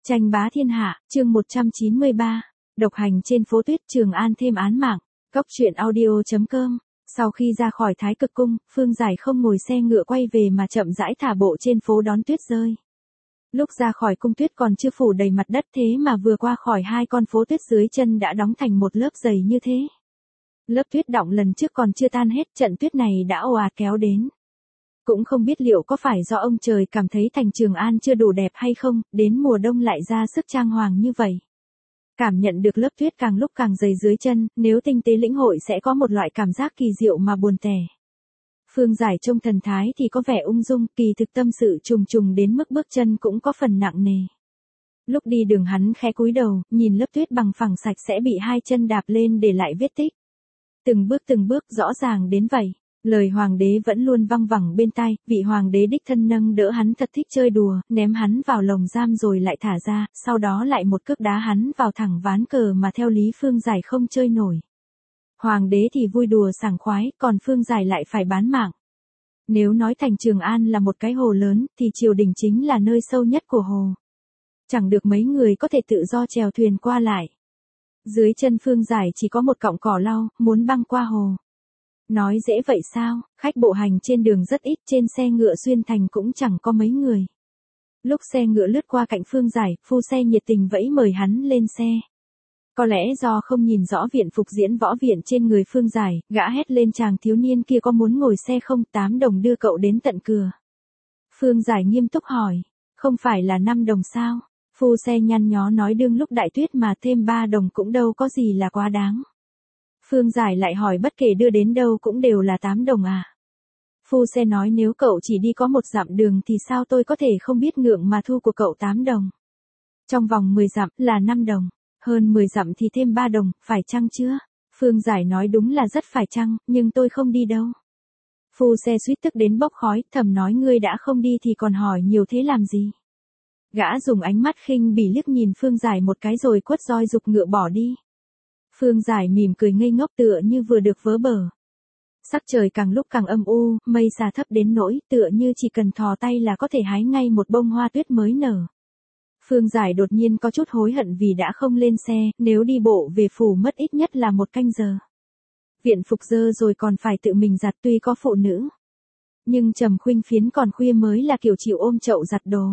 Tranh bá thiên hạ, chương 193. Độc hành trên phố tuyết Trường An thêm án mạng. Cốc truyện audio.com. Sau khi ra khỏi Thái Cực Cung, Phương Giải không ngồi xe ngựa quay về mà chậm rãi thả bộ trên phố đón tuyết rơi. Lúc ra khỏi cung tuyết còn chưa phủ đầy mặt đất, thế mà vừa qua khỏi hai con phố tuyết dưới chân đã đóng thành một lớp dày như thế. Lớp tuyết đọng lần trước còn chưa tan hết, trận tuyết này đã ồ ạt kéo đến. Cũng không biết liệu có phải do ông trời cảm thấy thành Trường An chưa đủ đẹp hay không, đến mùa đông lại ra sức trang hoàng như vậy. Cảm nhận được lớp tuyết càng lúc càng dày dưới chân, nếu tinh tế lĩnh hội sẽ có một loại cảm giác kỳ diệu mà buồn tẻ. Phương Giải trông thần thái thì có vẻ ung dung, kỳ thực tâm sự trùng trùng đến mức bước chân cũng có phần nặng nề. Lúc đi đường hắn khẽ cúi đầu, nhìn lớp tuyết bằng phẳng sạch sẽ bị hai chân đạp lên để lại vết tích. Từng bước rõ ràng đến vậy. Lời hoàng đế vẫn luôn văng vẳng bên tai, vị hoàng đế đích thân nâng đỡ hắn thật thích chơi đùa, ném hắn vào lồng giam rồi lại thả ra, sau đó lại một cước đá hắn vào thẳng ván cờ mà theo lý Phương Giải không chơi nổi. Hoàng đế thì vui đùa sảng khoái, còn Phương Giải lại phải bán mạng. Nếu nói thành Trường An là một cái hồ lớn, thì triều đình chính là nơi sâu nhất của hồ. Chẳng được mấy người có thể tự do chèo thuyền qua lại. Dưới chân Phương Giải chỉ có một cọng cỏ lau, muốn băng qua hồ. Nói dễ vậy sao, khách bộ hành trên đường rất ít, trên xe ngựa xuyên thành cũng chẳng có mấy người. Lúc xe ngựa lướt qua cạnh Phương Giải, phu xe nhiệt tình vẫy mời hắn lên xe. Có lẽ do không nhìn rõ viện phục diễn võ viện trên người Phương Giải, gã hét lên chàng thiếu niên kia có muốn ngồi xe không, 8 đồng đưa cậu đến tận cửa. Phương Giải nghiêm túc hỏi, không phải là 5 đồng sao? Phu xe nhăn nhó nói đương lúc đại tuyết mà thêm 3 đồng cũng đâu có gì là quá đáng. Phương Giải lại hỏi bất kể đưa đến đâu cũng đều là 8 đồng à. Phu xe nói nếu cậu chỉ đi có 1 dặm đường thì sao tôi có thể không biết ngượng mà thu của cậu 8 đồng. Trong vòng 10 dặm là 5 đồng, hơn 10 dặm thì thêm 3 đồng, phải chăng chưa? Phương Giải nói đúng là rất phải chăng, nhưng tôi không đi đâu. Phu xe suýt tức đến bốc khói, thầm nói ngươi đã không đi thì còn hỏi nhiều thế làm gì. Gã dùng ánh mắt khinh bỉ liếc nhìn Phương Giải một cái rồi quất roi giục ngựa bỏ đi. Phương Giải mỉm cười ngây ngốc tựa như vừa được vớ bờ. Sắc trời càng lúc càng âm u, mây xà thấp đến nỗi tựa như chỉ cần thò tay là có thể hái ngay một bông hoa tuyết mới nở. Phương Giải đột nhiên có chút hối hận vì đã không lên xe, nếu đi bộ về phủ mất ít nhất là 1 canh giờ. Viện phục dơ rồi còn phải tự mình giặt tuy có phụ nữ. Nhưng Trầm Khuynh Phiến còn khuya mới là kiểu chịu ôm chậu giặt đồ.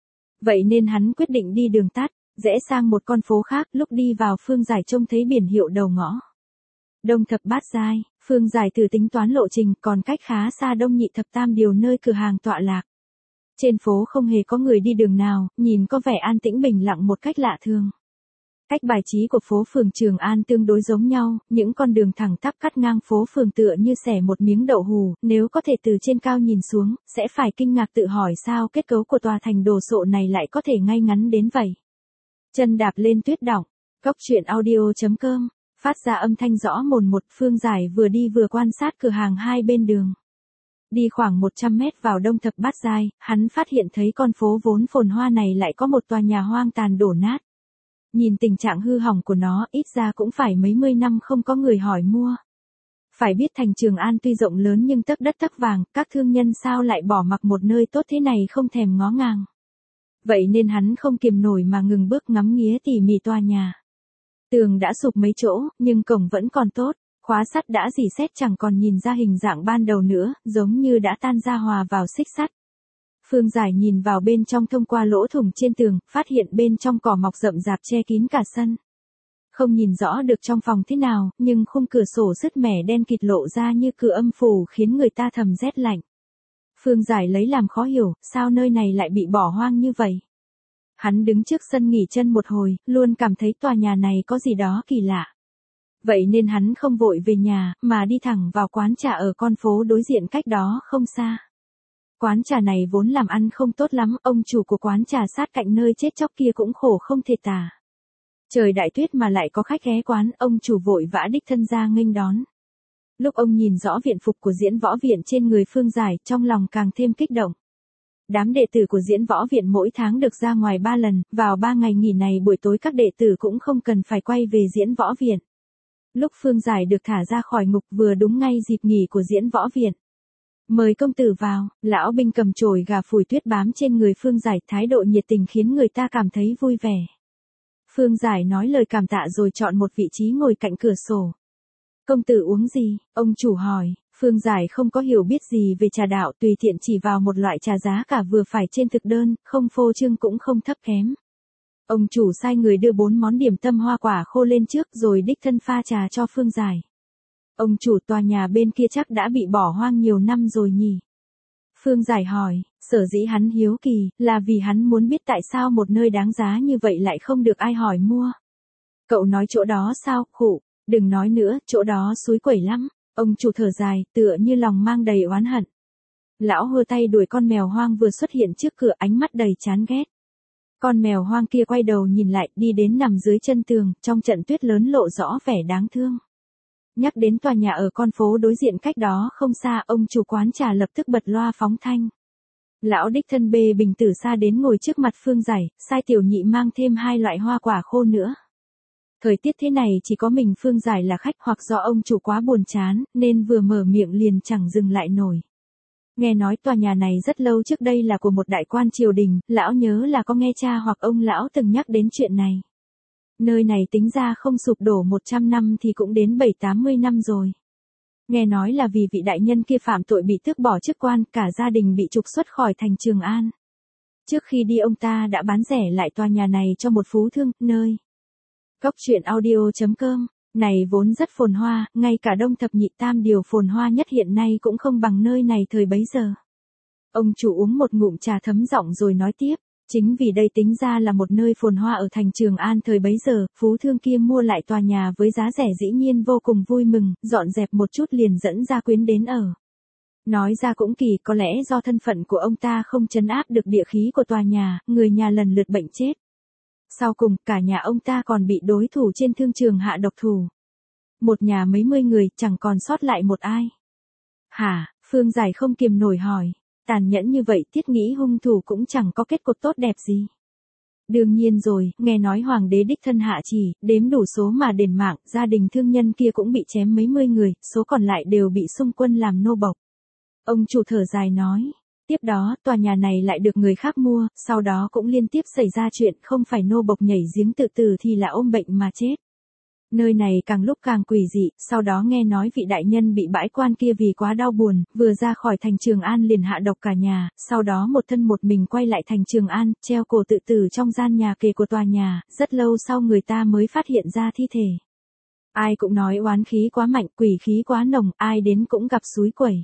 Vậy nên hắn quyết định đi đường tắt. Rẽ sang một con phố khác, lúc đi vào Phương Giải trông thấy biển hiệu đầu ngõ. Đông Thập Bát Giai, Phương Giải thử tính toán lộ trình còn cách khá xa Đông Nhị Thập Tam Điều nơi cửa hàng tọa lạc. Trên phố không hề có người đi đường nào, nhìn có vẻ an tĩnh bình lặng một cách lạ thường. Cách bài trí của phố phường Trường An tương đối giống nhau, những con đường thẳng tắp cắt ngang phố phường tựa như xẻ một miếng đậu hù, nếu có thể từ trên cao nhìn xuống, sẽ phải kinh ngạc tự hỏi sao kết cấu của tòa thành đồ sộ này lại có thể ngay ngắn đến vậy. Chân đạp lên tuyết đọng, cốc truyện audio.com, phát ra âm thanh rõ mồn một. Phương Giải vừa đi vừa quan sát cửa hàng hai bên đường. Đi khoảng 100 mét vào Đông Thập Bát Giai, hắn phát hiện thấy con phố vốn phồn hoa này lại có một tòa nhà hoang tàn đổ nát. Nhìn tình trạng hư hỏng của nó, ít ra cũng phải mấy mươi năm không có người hỏi mua. Phải biết thành Trường An tuy rộng lớn nhưng tấc đất tấc vàng, các thương nhân sao lại bỏ mặc một nơi tốt thế này không thèm ngó ngàng. Vậy nên hắn không kiềm nổi mà ngừng bước ngắm nghía tỉ mỉ tòa nhà. Tường đã sụp mấy chỗ, nhưng cổng vẫn còn tốt, khóa sắt đã rỉ sét chẳng còn nhìn ra hình dạng ban đầu nữa, giống như đã tan ra hòa vào xích sắt. Phương Giải nhìn vào bên trong thông qua lỗ thủng trên tường, phát hiện bên trong cỏ mọc rậm rạp che kín cả sân. Không nhìn rõ được trong phòng thế nào, nhưng khung cửa sổ sứt mẻ đen kịt lộ ra như cửa âm phủ khiến người ta thầm rét lạnh. Phương Giải lấy làm khó hiểu, sao nơi này lại bị bỏ hoang như vậy. Hắn đứng trước sân nghỉ chân một hồi, luôn cảm thấy tòa nhà này có gì đó kỳ lạ. Vậy nên hắn không vội về nhà, mà đi thẳng vào quán trà ở con phố đối diện cách đó không xa. Quán trà này vốn làm ăn không tốt lắm, ông chủ của quán trà sát cạnh nơi chết chóc kia cũng khổ không thể tả. Trời đại tuyết mà lại có khách ghé quán, ông chủ vội vã đích thân ra nghênh đón. Lúc ông nhìn rõ viện phục của diễn võ viện trên người Phương Giải, trong lòng càng thêm kích động. Đám đệ tử của diễn võ viện mỗi tháng được ra ngoài 3 lần, vào 3 ngày nghỉ này buổi tối các đệ tử cũng không cần phải quay về diễn võ viện. Lúc Phương Giải được thả ra khỏi ngục vừa đúng ngay dịp nghỉ của diễn võ viện. Mời công tử vào, lão binh cầm chổi gà phủi tuyết bám trên người Phương Giải, thái độ nhiệt tình khiến người ta cảm thấy vui vẻ. Phương Giải nói lời cảm tạ rồi chọn một vị trí ngồi cạnh cửa sổ. Công tử uống gì? Ông chủ hỏi. Phương Giải không có hiểu biết gì về trà đạo, tùy tiện chỉ vào một loại trà giá cả vừa phải trên thực đơn, không phô trương cũng không thấp kém. Ông chủ sai người đưa 4 món điểm tâm hoa quả khô lên trước rồi đích thân pha trà cho Phương Giải. Ông chủ, tòa nhà bên kia chắc đã bị bỏ hoang nhiều năm rồi nhỉ? Phương Giải hỏi, sở dĩ hắn hiếu kỳ, là vì hắn muốn biết tại sao một nơi đáng giá như vậy lại không được ai hỏi mua. Cậu nói chỗ đó sao, khụ, đừng nói nữa, chỗ đó suối quẩy lắm. Ông chủ thở dài, tựa như lòng mang đầy oán hận. Lão hơ tay đuổi con mèo hoang vừa xuất hiện trước cửa, ánh mắt đầy chán ghét. Con mèo hoang kia quay đầu nhìn lại, đi đến nằm dưới chân tường, trong trận tuyết lớn lộ rõ vẻ đáng thương. Nhắc đến tòa nhà ở con phố đối diện cách đó không xa, ông chủ quán trà lập tức bật loa phóng thanh. Lão đích thân bê bình tử sa đến ngồi trước mặt Phương Giải, sai tiểu nhị mang thêm 2 loại hoa quả khô nữa. Thời tiết thế này chỉ có mình Phương Giải là khách, hoặc do ông chủ quá buồn chán, nên vừa mở miệng liền chẳng dừng lại nổi. Nghe nói tòa nhà này rất lâu trước đây là của một đại quan triều đình, lão nhớ là có nghe cha hoặc ông lão từng nhắc đến chuyện này. Nơi này tính ra không sụp đổ 100 năm thì cũng đến 70-80 năm rồi. Nghe nói là vì vị đại nhân kia phạm tội bị tước bỏ chức quan, cả gia đình bị trục xuất khỏi thành Trường An. Trước khi đi ông ta đã bán rẻ lại tòa nhà này cho một phú thương, nơi Góc truyện audio.com, này vốn rất phồn hoa, ngay cả Đông Thập Nhị Tam điều phồn hoa nhất hiện nay cũng không bằng nơi này thời bấy giờ. Ông chủ uống một ngụm trà thấm giọng rồi nói tiếp, chính vì đây tính ra là một nơi phồn hoa ở thành Trường An thời bấy giờ, phú thương kia mua lại tòa nhà với giá rẻ dĩ nhiên vô cùng vui mừng, dọn dẹp một chút liền dẫn gia quyến đến ở. Nói ra cũng kỳ, có lẽ do thân phận của ông ta không trấn áp được địa khí của tòa nhà, người nhà lần lượt bệnh chết. Sau cùng, cả nhà ông ta còn bị đối thủ trên thương trường hạ độc thủ. Một nhà mấy mươi người, chẳng còn sót lại một ai. Hả? Phương Giải không kiềm nổi hỏi. Tàn nhẫn như vậy, thiết nghĩ hung thủ cũng chẳng có kết cục tốt đẹp gì. Đương nhiên rồi, nghe nói hoàng đế đích thân hạ chỉ, đếm đủ số mà đền mạng, gia đình thương nhân kia cũng bị chém mấy mươi người, số còn lại đều bị xung quân làm nô bộc. Ông chủ thở dài nói. Tiếp đó, tòa nhà này lại được người khác mua, sau đó cũng liên tiếp xảy ra chuyện không phải nô bộc nhảy giếng tự tử thì là ôm bệnh mà chết. Nơi này càng lúc càng quỷ dị, sau đó nghe nói vị đại nhân bị bãi quan kia vì quá đau buồn, vừa ra khỏi thành Trường An liền hạ độc cả nhà, sau đó một thân một mình quay lại thành Trường An, treo cổ tự tử trong gian nhà kề của tòa nhà, rất lâu sau người ta mới phát hiện ra thi thể. Ai cũng nói oán khí quá mạnh, quỷ khí quá nồng, ai đến cũng gặp suối quẩy.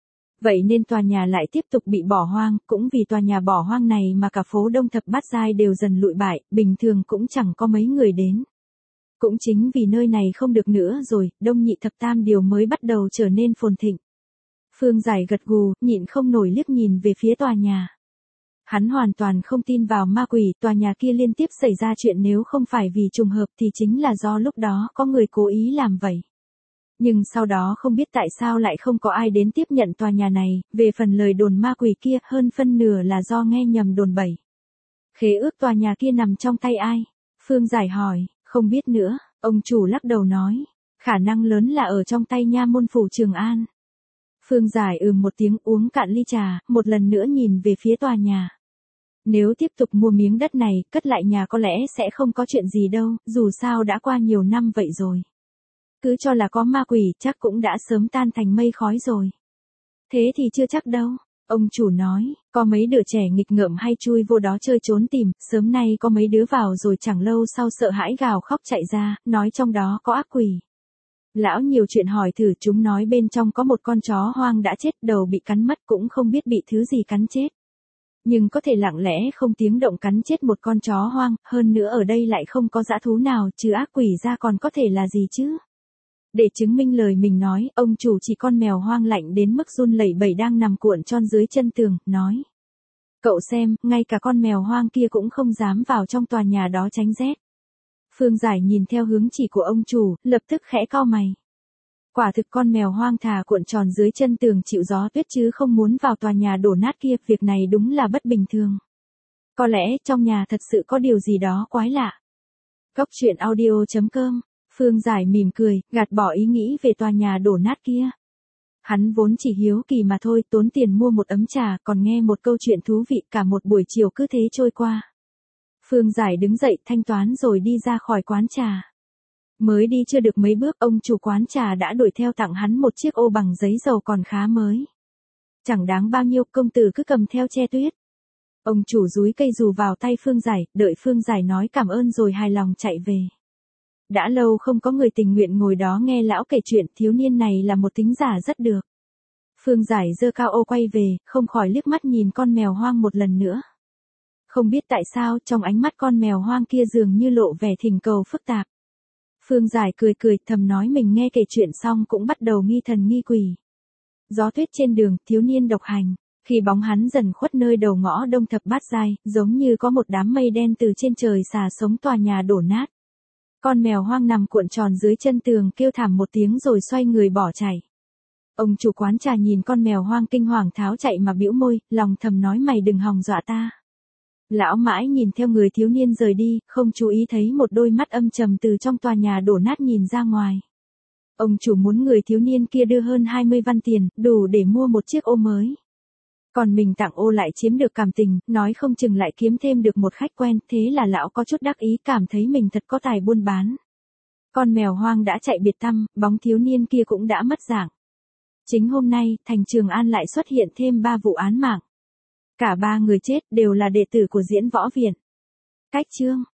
Vậy nên tòa nhà lại tiếp tục bị bỏ hoang, cũng vì tòa nhà bỏ hoang này mà cả phố Đông Thập Bát Giai đều dần lụi bại, bình thường cũng chẳng có mấy người đến. Cũng chính vì nơi này không được nữa rồi, Đông Nhị Thập Tam điều mới bắt đầu trở nên phồn thịnh. Phương Giải gật gù, nhịn không nổi liếc nhìn về phía tòa nhà. Hắn hoàn toàn không tin vào ma quỷ, tòa nhà kia liên tiếp xảy ra chuyện nếu không phải vì trùng hợp thì chính là do lúc đó có người cố ý làm vậy. Nhưng sau đó không biết tại sao lại không có ai đến tiếp nhận tòa nhà này, về phần lời đồn ma quỷ kia hơn phân nửa là do nghe nhầm đồn bậy. Khế ước tòa nhà kia nằm trong tay ai? Phương Giải hỏi, không biết nữa, ông chủ lắc đầu nói, khả năng lớn là ở trong tay nha môn phủ Trường An. Phương Giải một tiếng uống cạn ly trà, một lần nữa nhìn về phía tòa nhà. Nếu tiếp tục mua miếng đất này, cất lại nhà có lẽ sẽ không có chuyện gì đâu, dù sao đã qua nhiều năm vậy rồi. Cứ cho là có ma quỷ, chắc cũng đã sớm tan thành mây khói rồi. Thế thì chưa chắc đâu, ông chủ nói, có mấy đứa trẻ nghịch ngợm hay chui vô đó chơi trốn tìm, sớm nay có mấy đứa vào rồi chẳng lâu sau sợ hãi gào khóc chạy ra, nói trong đó có ác quỷ. Lão nhiều chuyện hỏi thử, chúng nói bên trong có một con chó hoang đã chết, đầu bị cắn mất, cũng không biết bị thứ gì cắn chết. Nhưng có thể lặng lẽ không tiếng động cắn chết một con chó hoang, hơn nữa ở đây lại không có dã thú nào, trừ ác quỷ ra còn có thể là gì chứ? Để chứng minh lời mình nói, ông chủ chỉ con mèo hoang lạnh đến mức run lẩy bẩy đang nằm cuộn tròn dưới chân tường, nói. Cậu xem, ngay cả con mèo hoang kia cũng không dám vào trong tòa nhà đó tránh rét. Phương Giải nhìn theo hướng chỉ của ông chủ, lập tức khẽ cau mày. Quả thực con mèo hoang thà cuộn tròn dưới chân tường chịu gió tuyết chứ không muốn vào tòa nhà đổ nát kia, việc này đúng là bất bình thường. Có lẽ trong nhà thật sự có điều gì đó quái lạ. Góc truyện audio.com, Phương Giải mỉm cười, gạt bỏ ý nghĩ về tòa nhà đổ nát kia. Hắn vốn chỉ hiếu kỳ mà thôi, tốn tiền mua một ấm trà, còn nghe một câu chuyện thú vị, cả một buổi chiều cứ thế trôi qua. Phương Giải đứng dậy thanh toán rồi đi ra khỏi quán trà. Mới đi chưa được mấy bước, ông chủ quán trà đã đuổi theo tặng hắn một chiếc ô bằng giấy dầu còn khá mới. Chẳng đáng bao nhiêu, công tử cứ cầm theo che tuyết. Ông chủ dúi cây dù vào tay Phương Giải, đợi Phương Giải nói cảm ơn rồi hài lòng chạy về. Đã lâu không có người tình nguyện ngồi đó nghe lão kể chuyện, thiếu niên này là một tính giả rất được. Phương Giải giơ cao ô quay về, không khỏi liếc mắt nhìn con mèo hoang một lần nữa. Không biết tại sao, trong ánh mắt con mèo hoang kia dường như lộ vẻ thỉnh cầu phức tạp. Phương Giải cười cười, thầm nói mình nghe kể chuyện xong cũng bắt đầu nghi thần nghi quỷ. Gió tuyết trên đường, thiếu niên độc hành. Khi bóng hắn dần khuất nơi đầu ngõ Đông Thập Bát Giai, giống như có một đám mây đen từ trên trời xả sống tòa nhà đổ nát. Con mèo hoang nằm cuộn tròn dưới chân tường kêu thảm một tiếng rồi xoay người bỏ chạy. Ông chủ quán trà nhìn con mèo hoang kinh hoàng tháo chạy mà bĩu môi, lòng thầm nói mày đừng hòng dọa ta. Lão mãi nhìn theo người thiếu niên rời đi, không chú ý thấy một đôi mắt âm trầm từ trong tòa nhà đổ nát nhìn ra ngoài. Ông chủ muốn người thiếu niên kia đưa hơn 20 văn tiền, đủ để mua một chiếc ô mới. Còn mình tặng ô lại chiếm được cảm tình, nói không chừng lại kiếm thêm được một khách quen, thế là lão có chút đắc ý, cảm thấy mình thật có tài buôn bán. Con mèo hoang đã chạy biệt tăm, bóng thiếu niên kia cũng đã mất dạng. Chính hôm nay, thành Trường An lại xuất hiện thêm 3 vụ án mạng. Cả 3 người chết đều là đệ tử của Diễn Võ Viện. Cách chương